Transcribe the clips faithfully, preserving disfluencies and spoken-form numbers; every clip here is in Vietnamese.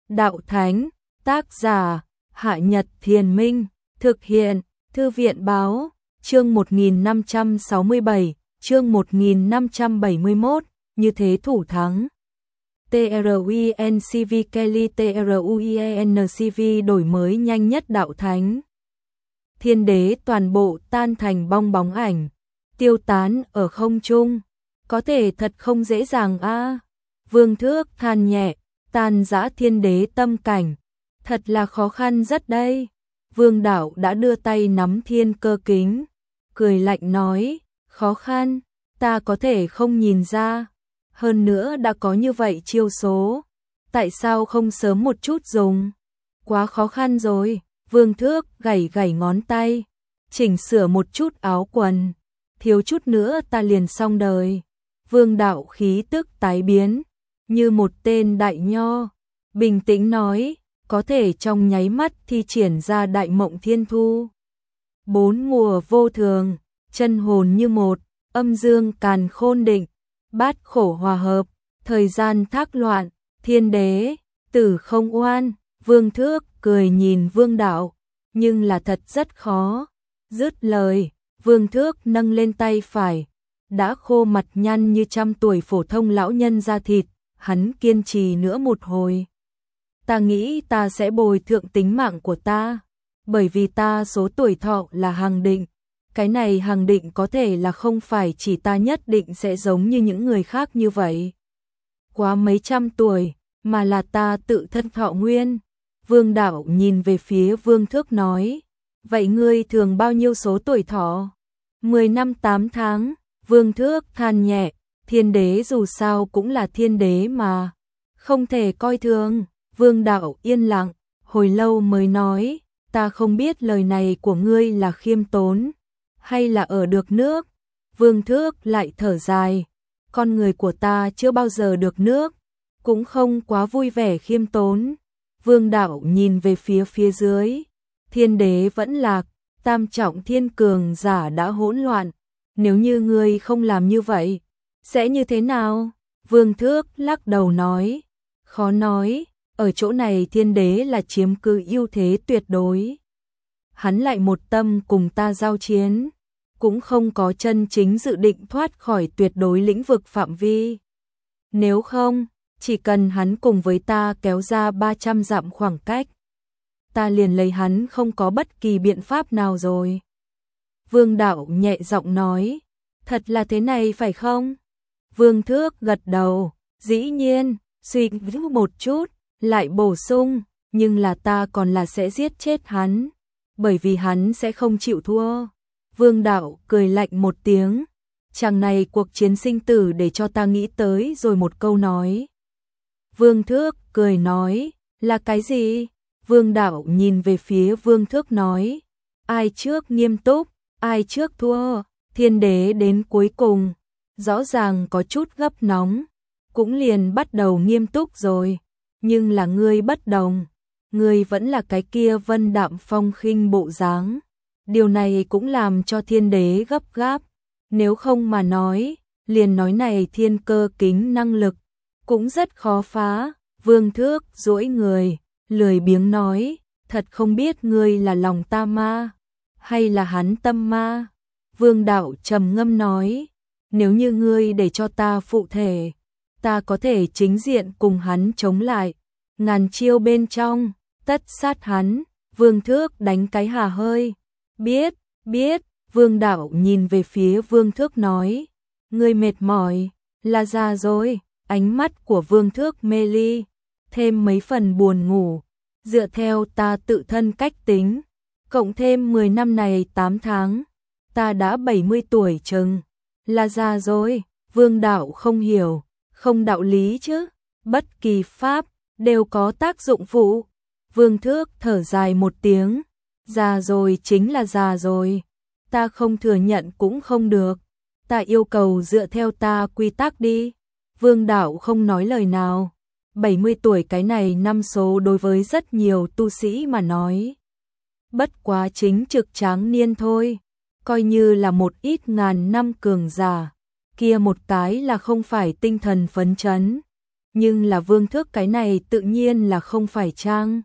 đạo thánh, tác giả, Hạ Nhật Thiền Minh, thực hiện, Thư viện Báo, chương một nghìn năm trăm sáu mươi bảy, chương một nghìn năm trăm bảy mươi mốt, như thế thủ thắng. TRUINCV Kelly TRUINCV đổi mới nhanh nhất đạo thánh. Thiên đế toàn bộ tan thành bong bóng ảnh, tiêu tán ở không trung. Có thể thật không dễ dàng a. À. Vương Thước than nhẹ, tan dã thiên đế tâm cảnh. Thật là khó khăn rất đây. Vương Đạo đã đưa tay nắm thiên cơ kính, cười lạnh nói, khó khăn, ta có thể không nhìn ra. Hơn nữa đã có như vậy chiêu số, tại sao không sớm một chút dùng? Quá khó khăn rồi. Vương Thước gảy gảy ngón tay, chỉnh sửa một chút áo quần, thiếu chút nữa ta liền xong đời. Vương Đạo khí tức tái biến, như một tên đại nho, bình tĩnh nói, có thể trong nháy mắt thi triển ra đại mộng thiên thu. Bốn mùa vô thường, chân hồn như một, âm dương càn khôn định, bát khổ hòa hợp, thời gian thác loạn, thiên đế, tử không oan. Vương Thước cười nhìn Vương Đạo, nhưng là thật rất khó. Dứt lời, Vương Thước nâng lên tay phải, đã khô mặt nhăn như trăm tuổi phổ thông lão nhân da thịt, hắn kiên trì nữa một hồi. Ta nghĩ ta sẽ bồi thượng tính mạng của ta, bởi vì ta số tuổi thọ là hàng định. Cái này hàng định có thể là không phải chỉ ta nhất định sẽ giống như những người khác như vậy, quá mấy trăm tuổi, mà là ta tự thân thọ nguyên. Vương Đạo nhìn về phía Vương Thước nói, vậy ngươi thường bao nhiêu số tuổi thọ? Mười năm tám tháng. Vương Thước than nhẹ, thiên đế dù sao cũng là thiên đế mà, không thể coi thường. Vương Đạo yên lặng, hồi lâu mới nói, ta không biết lời này của ngươi là khiêm tốn, hay là ở được nước. Vương Thước lại thở dài, con người của ta chưa bao giờ được nước, cũng không quá vui vẻ khiêm tốn. Vương Đạo nhìn về phía phía dưới, thiên đế vẫn lạc, tam trọng thiên cường giả đã hỗn loạn. Nếu như ngươi không làm như vậy, sẽ như thế nào? Vương Thước lắc đầu nói, khó nói, ở chỗ này thiên đế là chiếm cứ ưu thế tuyệt đối. Hắn lại một tâm cùng ta giao chiến, cũng không có chân chính dự định thoát khỏi tuyệt đối lĩnh vực phạm vi. Nếu không, chỉ cần hắn cùng với ta kéo ra ba trăm dặm khoảng cách, ta liền lấy hắn không có bất kỳ biện pháp nào rồi. Vương Đạo nhẹ giọng nói, thật là thế này phải không? Vương Thước gật đầu, dĩ nhiên, suy nghĩ một chút, lại bổ sung, nhưng là ta còn là sẽ giết chết hắn, bởi vì hắn sẽ không chịu thua. Vương Đạo cười lạnh một tiếng, chàng này cuộc chiến sinh tử để cho ta nghĩ tới rồi một câu nói. Vương Thước cười nói, là cái gì? Vương Đạo nhìn về phía Vương Thước nói, ai trước nghiêm túc, ai trước thua. Thiên đế đến cuối cùng, rõ ràng có chút gấp nóng, cũng liền bắt đầu nghiêm túc rồi, nhưng là ngươi bất đồng, ngươi vẫn là cái kia vân đạm phong khinh bộ dáng. Điều này cũng làm cho thiên đế gấp gáp, nếu không mà nói, liền nói này thiên cơ kính năng lực, cũng rất khó phá. Vương Thước duỗi người, lười biếng nói, thật không biết ngươi là lòng ta ma, hay là hắn tâm ma. Vương Đạo trầm ngâm nói, nếu như ngươi để cho ta phụ thể, ta có thể chính diện cùng hắn chống lại, ngàn chiêu bên trong, tất sát hắn. Vương Thước đánh cái hà hơi, biết, biết. Vương Đạo nhìn về phía Vương Thước nói, ngươi mệt mỏi, là già rồi. Ánh mắt của Vương Thước mê ly, thêm mấy phần buồn ngủ, dựa theo ta tự thân cách tính, cộng thêm mười năm này tám tháng, ta đã bảy mươi tuổi chừng, là già rồi. Vương Đạo không hiểu, không đạo lý chứ, bất kỳ pháp đều có tác dụng phụ. Vương Thước thở dài một tiếng, già rồi chính là già rồi, ta không thừa nhận cũng không được, ta yêu cầu dựa theo ta quy tắc đi. Vương Đạo không nói lời nào, bảy mươi tuổi cái này năm số đối với rất nhiều tu sĩ mà nói, bất quá chính trực tráng niên thôi, coi như là một ít ngàn năm cường giả, kia một cái là không phải tinh thần phấn chấn. Nhưng là Vương Thước cái này tự nhiên là không phải chăng.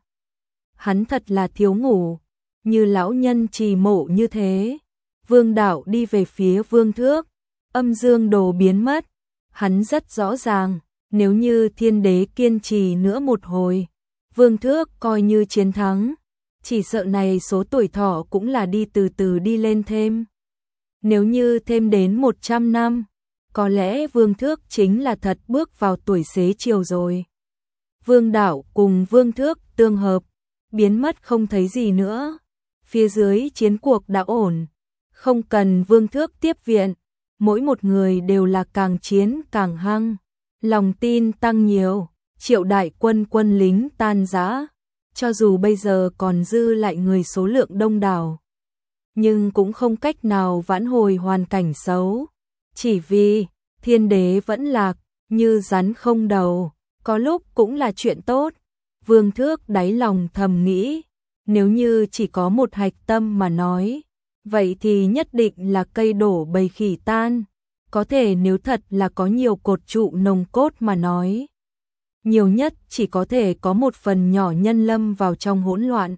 Hắn thật là thiếu ngủ, như lão nhân trì mộ như thế. Vương Đạo đi về phía Vương Thước, âm dương đồ biến mất. Hắn rất rõ ràng, nếu như thiên đế kiên trì nữa một hồi, Vương Thước coi như chiến thắng. Chỉ sợ này số tuổi thọ cũng là đi từ từ đi lên thêm. Nếu như thêm đến một trăm năm, có lẽ Vương Thước chính là thật bước vào tuổi xế chiều rồi. Vương Đạo cùng Vương Thước tương hợp, biến mất không thấy gì nữa. Phía dưới chiến cuộc đã ổn, không cần Vương Thước tiếp viện, mỗi một người đều là càng chiến càng hăng, lòng tin tăng nhiều, triệu đại quân quân lính tan rã, cho dù bây giờ còn dư lại người số lượng đông đảo, nhưng cũng không cách nào vãn hồi hoàn cảnh xấu, chỉ vì thiên đế vẫn lạc, như rắn không đầu, có lúc cũng là chuyện tốt. Vương Thước đáy lòng thầm nghĩ, nếu như chỉ có một hạch tâm mà nói, vậy thì nhất định là cây đổ bầy khỉ tan. Có thể nếu thật là có nhiều cột trụ nồng cốt mà nói, nhiều nhất chỉ có thể có một phần nhỏ nhân lâm vào trong hỗn loạn,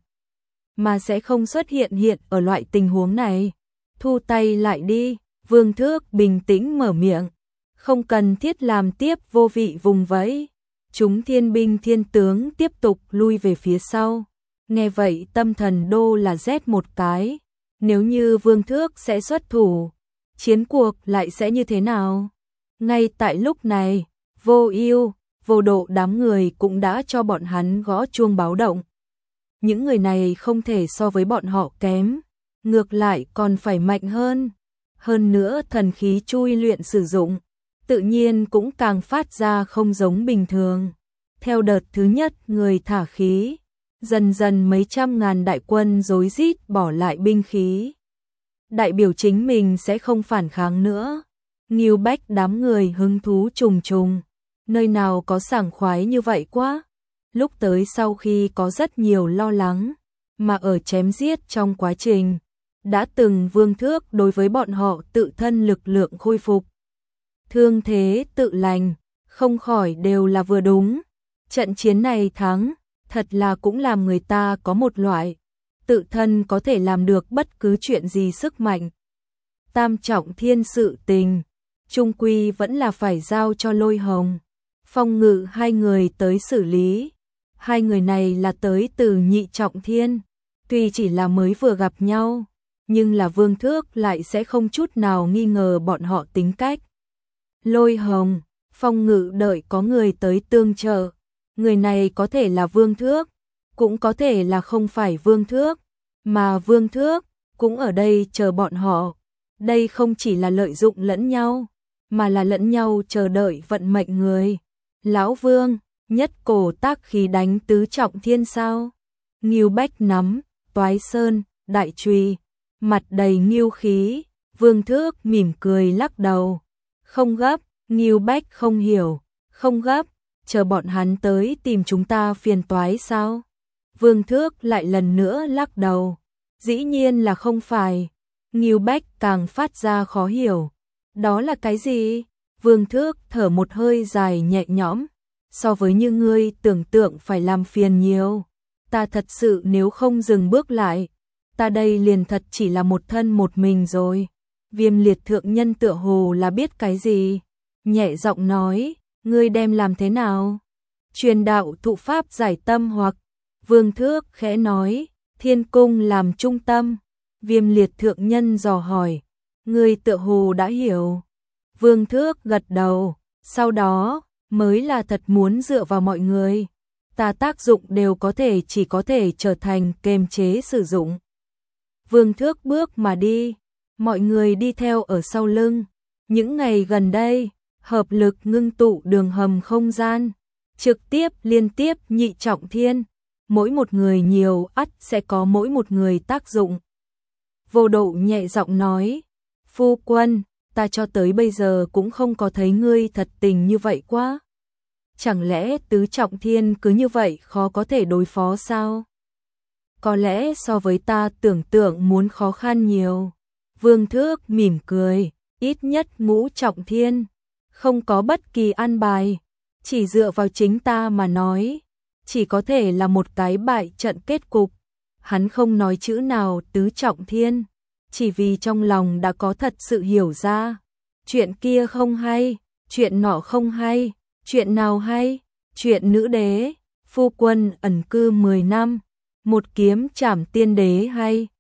mà sẽ không xuất hiện hiện ở loại tình huống này. Thu tay lại đi, Vương Thước bình tĩnh mở miệng, không cần thiết làm tiếp vô vị vùng vẫy. Chúng thiên binh thiên tướng tiếp tục lui về phía sau. Nghe vậy tâm thần đô là rét một cái. Nếu như Vương Thước sẽ xuất thủ, chiến cuộc lại sẽ như thế nào? Ngay tại lúc này, Vô Ưu, Vô Độ đám người cũng đã cho bọn hắn gõ chuông báo động. Những người này không thể so với bọn họ kém, ngược lại còn phải mạnh hơn. Hơn nữa thần khí chui luyện sử dụng, tự nhiên cũng càng phát ra không giống bình thường. Theo đợt thứ nhất người thả khí, dần dần mấy trăm ngàn đại quân rối rít bỏ lại binh khí. Đại biểu chính mình sẽ không phản kháng nữa. Ngưu Bách đám người hứng thú trùng trùng, nơi nào có sảng khoái như vậy quá. Lúc tới sau khi có rất nhiều lo lắng, mà ở chém giết trong quá trình, đã từng Vương Thước đối với bọn họ tự thân lực lượng khôi phục, thương thế tự lành, không khỏi đều là vừa đúng. Trận chiến này thắng, thật là cũng làm người ta có một loại tự thân có thể làm được bất cứ chuyện gì sức mạnh. Tam trọng thiên sự tình, chung quy vẫn là phải giao cho Lôi Hồng, Phong Ngự hai người tới xử lý. Hai người này là tới từ nhị trọng thiên, tuy chỉ là mới vừa gặp nhau, nhưng là Vương Thước lại sẽ không chút nào nghi ngờ bọn họ tính cách. Lôi Hồng, Phong Ngự đợi có người tới tương trợ, người này có thể là Vương Thước, cũng có thể là không phải Vương Thước, mà Vương Thước cũng ở đây chờ bọn họ. Đây không chỉ là lợi dụng lẫn nhau, mà là lẫn nhau chờ đợi vận mệnh người. Lão Vương, nhất cổ tác khí đánh tứ trọng thiên sao? Ngưu Bách nắm Toái Sơn đại chùy, mặt đầy ngưu khí. Vương Thước mỉm cười lắc đầu, không gấp. Ngưu Bách không hiểu, không gấp, chờ bọn hắn tới tìm chúng ta phiền toái sao? Vương Thước lại lần nữa lắc đầu, dĩ nhiên là không phải. Ngưu Bách càng phát ra khó hiểu, đó là cái gì? Vương Thước thở một hơi dài nhẹ nhõm, so với như ngươi tưởng tượng phải làm phiền nhiều. Ta thật sự nếu không dừng bước lại, ta đây liền thật chỉ là một thân một mình rồi. Viêm Liệt thượng nhân tựa hồ là biết cái gì, nhẹ giọng nói, ngươi đem làm thế nào? Truyền đạo thụ pháp giải tâm hoặc? Vương Thước khẽ nói, thiên cung làm trung tâm. Viêm Liệt thượng nhân dò hỏi, ngươi tựa hồ đã hiểu. Vương Thước gật đầu, sau đó mới là thật muốn dựa vào mọi người. Ta tác dụng đều có thể chỉ có thể trở thành kềm chế sử dụng. Vương Thước bước mà đi, mọi người đi theo ở sau lưng. Những ngày gần đây, hợp lực ngưng tụ đường hầm không gian, trực tiếp liên tiếp nhị trọng thiên, mỗi một người nhiều ắt sẽ có mỗi một người tác dụng. Vô Độ nhẹ giọng nói, phu quân, ta cho tới bây giờ cũng không có thấy ngươi thật tình như vậy quá. Chẳng lẽ tứ trọng thiên cứ như vậy khó có thể đối phó sao? Có lẽ so với ta tưởng tượng muốn khó khăn nhiều. Vương Thước mỉm cười, ít nhất ngũ trọng thiên, không có bất kỳ an bài, Chỉ dựa vào chính ta mà nói, chỉ có thể là một cái bại trận kết cục. Hắn không nói chữ nào tứ trọng thiên, chỉ vì trong lòng đã có thật sự hiểu ra. Chuyện kia không hay, chuyện nọ không hay, chuyện nào hay, chuyện nữ đế, phu quân ẩn cư mười năm, một kiếm trảm tiên đế hay.